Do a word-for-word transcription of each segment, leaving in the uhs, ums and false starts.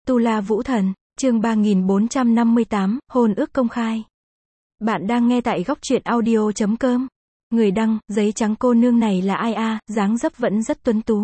Tu La Vũ Thần, chương ba nghìn bốn trăm năm mươi tám, hôn ước công khai. Bạn đang nghe tại góc truyện audio chấm com. Người đăng, giấy trắng cô nương này là ai a, dáng dấp vẫn rất tuấn tú.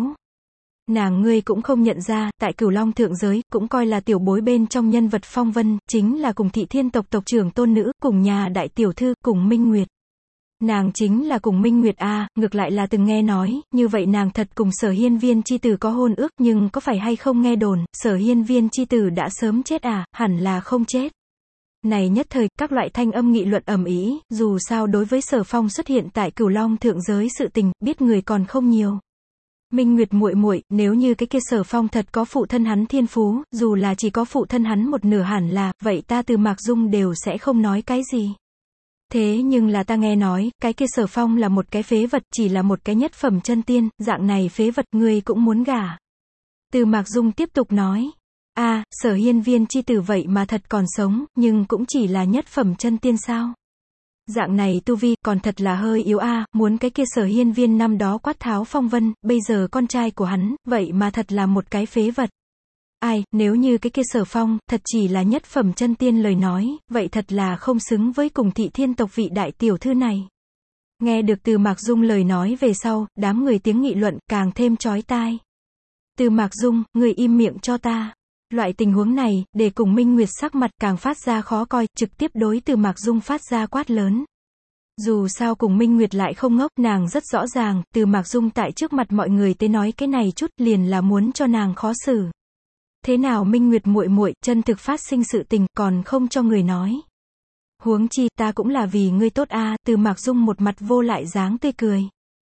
Nàng ngươi cũng không nhận ra, tại Cửu Long thượng giới, cũng coi là tiểu bối bên trong nhân vật phong vân, chính là cùng Thị Thiên tộc tộc trưởng tôn nữ, cùng nhà đại tiểu thư, cùng Minh Nguyệt. Nàng chính là cùng Minh Nguyệt a, ngược lại là từng nghe nói, như vậy nàng thật cùng Sở Hiên Viên chi tử có hôn ước, nhưng có phải hay không nghe đồn, Sở Hiên Viên chi tử đã sớm chết à, hẳn là không chết. Này nhất thời, các loại thanh âm nghị luận ầm ĩ, dù sao đối với Sở Phong xuất hiện tại Cửu Long thượng giới sự tình, biết người còn không nhiều. Minh Nguyệt muội muội, nếu như cái kia Sở Phong thật có phụ thân hắn thiên phú, dù là chỉ có phụ thân hắn một nửa hẳn là, vậy ta Từ Mạc Dung đều sẽ không nói cái gì. Thế nhưng là ta nghe nói, cái kia Sở Phong là một cái phế vật, chỉ là một cái nhất phẩm chân tiên, dạng này phế vật ngươi cũng muốn gả. Từ Mạc Dung tiếp tục nói, a, à, Sở Hiên Viên chi tử vậy mà thật còn sống, nhưng cũng chỉ là nhất phẩm chân tiên sao? Dạng này tu vi, còn thật là hơi yếu a, à, muốn cái kia Sở Hiên Viên năm đó quát tháo phong vân, bây giờ con trai của hắn, vậy mà thật là một cái phế vật. Ai, nếu như cái kia Sở Phong, thật chỉ là nhất phẩm chân tiên lời nói, vậy thật là không xứng với cùng Thị Thiên tộc vị đại tiểu thư này. Nghe được Từ Mạc Dung lời nói về sau, đám người tiếng nghị luận, càng thêm chói tai. Từ Mạc Dung, người im miệng cho ta. Loại tình huống này, để cùng Minh Nguyệt sắc mặt càng phát ra khó coi, trực tiếp đối Từ Mạc Dung phát ra quát lớn. Dù sao cùng Minh Nguyệt lại không ngốc, nàng rất rõ ràng, Từ Mạc Dung tại trước mặt mọi người tới nói cái này chút, liền là muốn cho nàng khó xử. Thế nào Minh Nguyệt muội muội, chân thực phát sinh sự tình, còn không cho người nói. Huống chi, ta cũng là vì ngươi tốt a, à, Từ Mạc Dung một mặt vô lại dáng tươi cười.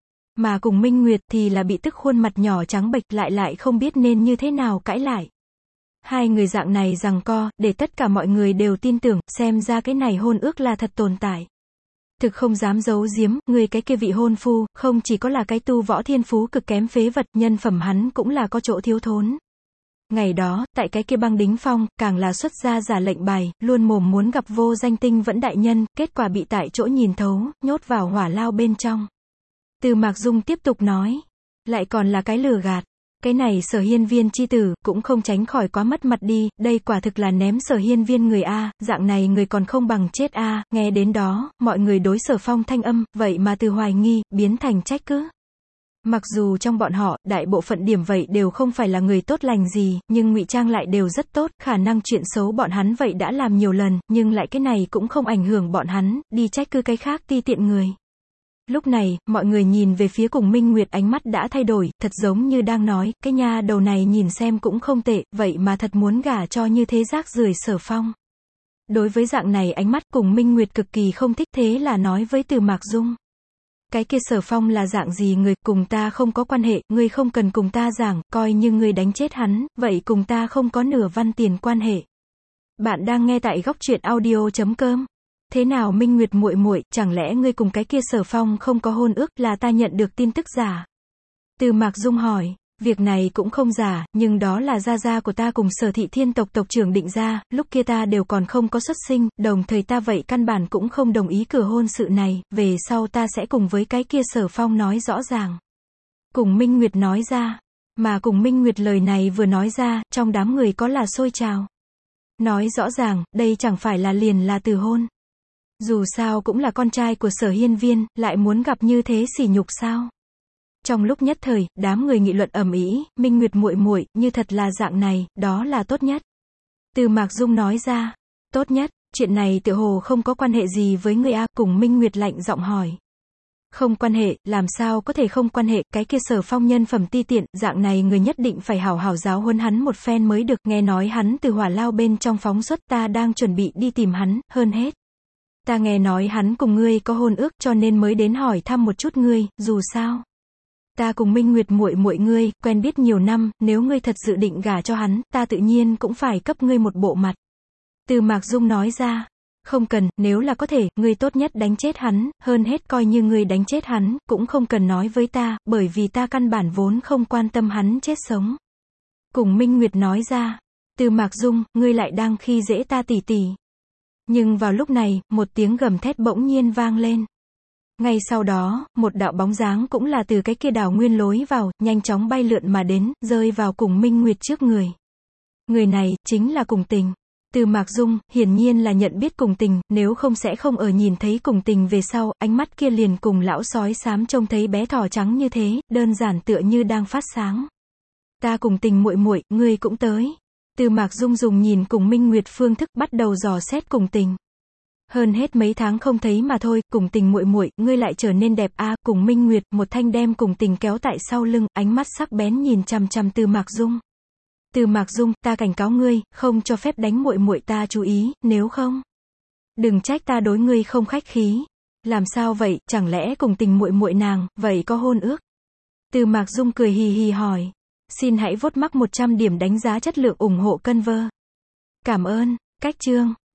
Mà cùng Minh Nguyệt thì là bị tức khuôn mặt nhỏ trắng bệch, lại lại không biết nên như thế nào cãi lại. Hai người dạng này giằng co, để tất cả mọi người đều tin tưởng, xem ra cái này hôn ước là thật tồn tại. Thực không dám giấu giếm, người cái kia vị hôn phu, không chỉ có là cái tu võ thiên phú cực kém phế vật, nhân phẩm hắn cũng là có chỗ thiếu thốn. Ngày đó, tại cái kia băng đính phong, càng là xuất ra giả lệnh bài, luôn mồm muốn gặp vô danh tinh vẫn đại nhân, kết quả bị tại chỗ nhìn thấu, nhốt vào hỏa lao bên trong. Từ Mạc Dung tiếp tục nói, lại còn là cái lừa gạt. Cái này Sở Hiên Viên chi tử, cũng không tránh khỏi quá mất mặt đi, đây quả thực là ném Sở Hiên Viên người a, dạng này người còn không bằng chết a, nghe đến đó, mọi người đối Sở Phong thanh âm, vậy mà từ hoài nghi, biến thành trách cứ. Mặc dù trong bọn họ, đại bộ phận điểm vậy đều không phải là người tốt lành gì, nhưng ngụy trang lại đều rất tốt, khả năng chuyện xấu bọn hắn vậy đã làm nhiều lần, nhưng lại cái này cũng không ảnh hưởng bọn hắn, đi trách cứ cái khác ti tiện người. Lúc này, mọi người nhìn về phía cùng Minh Nguyệt ánh mắt đã thay đổi, thật giống như đang nói, cái nha đầu này nhìn xem cũng không tệ, vậy mà thật muốn gả cho như thế rác rưởi Sở Phong. Đối với dạng này ánh mắt cùng Minh Nguyệt cực kỳ không thích, thế là nói với Từ Mạc Dung. Cái kia Sở Phong là dạng gì người, cùng ta không có quan hệ, ngươi không cần cùng ta giảng, coi như ngươi đánh chết hắn, vậy cùng ta không có nửa văn tiền quan hệ. Bạn đang nghe tại góc truyện audio chấm com. Thế nào Minh Nguyệt muội muội, chẳng lẽ ngươi cùng cái kia Sở Phong không có hôn ước, là ta nhận được tin tức giả? Từ Mạc Dung hỏi, việc này cũng không giả, nhưng đó là gia gia của ta cùng Sở Thị Thiên tộc tộc trưởng định ra, lúc kia ta đều còn không có xuất sinh, đồng thời ta vậy căn bản cũng không đồng ý cửa hôn sự này, về sau ta sẽ cùng với cái kia Sở Phong nói rõ ràng. Cùng Minh Nguyệt nói ra, mà cùng Minh Nguyệt lời này vừa nói ra, trong đám người có là sôi trào. Nói rõ ràng, đây chẳng phải là liền là từ hôn. Dù sao cũng là con trai của Sở Hiên Viên, lại muốn gặp như thế sỉ nhục sao? Trong lúc nhất thời, đám người nghị luận ầm ĩ, Minh Nguyệt muội muội, như thật là dạng này, đó là tốt nhất. Từ Mạc Dung nói ra, tốt nhất, chuyện này tựa hồ không có quan hệ gì với người a, cùng Minh Nguyệt lạnh giọng hỏi. Không quan hệ, làm sao có thể không quan hệ, cái kia Sở Phong nhân phẩm ti tiện, dạng này người nhất định phải hảo hảo giáo huấn hắn một phen mới được, nghe nói hắn từ hỏa lao bên trong phóng xuất, ta đang chuẩn bị đi tìm hắn, hơn hết. Ta nghe nói hắn cùng ngươi có hôn ước, cho nên mới đến hỏi thăm một chút ngươi, dù sao. Ta cùng Minh Nguyệt muội muội ngươi, quen biết nhiều năm, nếu ngươi thật dự định gả cho hắn, ta tự nhiên cũng phải cấp ngươi một bộ mặt. Từ Mạc Dung nói ra, không cần, nếu là có thể, ngươi tốt nhất đánh chết hắn, hơn hết coi như ngươi đánh chết hắn, cũng không cần nói với ta, bởi vì ta căn bản vốn không quan tâm hắn chết sống. Cùng Minh Nguyệt nói ra, Từ Mạc Dung, ngươi lại đang khi dễ ta tỷ tỷ. Nhưng vào lúc này, một tiếng gầm thét bỗng nhiên vang lên. Ngay sau đó, một đạo bóng dáng cũng là từ cái kia đảo nguyên lối vào, nhanh chóng bay lượn mà đến, rơi vào cùng Minh Nguyệt trước người. Người này, chính là Cùng Tình. Từ Mạc Dung, hiển nhiên là nhận biết Cùng Tình, nếu không sẽ không ở nhìn thấy Cùng Tình về sau, ánh mắt kia liền cùng lão sói xám trông thấy bé thỏ trắng như thế, đơn giản tựa như đang phát sáng. Ta Cùng Tình muội muội, ngươi cũng tới. Từ Mạc Dung dùng nhìn cùng Minh Nguyệt phương thức bắt đầu dò xét Cùng Tình. Hơn hết mấy tháng không thấy mà thôi, Cùng Tình muội muội, ngươi lại trở nên đẹp a. À, cùng Minh Nguyệt, một thanh đem Cùng Tình kéo tại sau lưng, ánh mắt sắc bén nhìn chằm chằm Từ Mạc Dung. Từ Mạc Dung, ta cảnh cáo ngươi, không cho phép đánh muội muội ta chú ý, nếu không, đừng trách ta đối ngươi không khách khí. Làm sao vậy, chẳng lẽ Cùng Tình muội muội nàng, vậy có hôn ước? Từ Mạc Dung cười hì hì hỏi. Xin hãy vốt mắc một trăm điểm đánh giá chất lượng ủng hộ Conver. Cảm ơn. Cách chương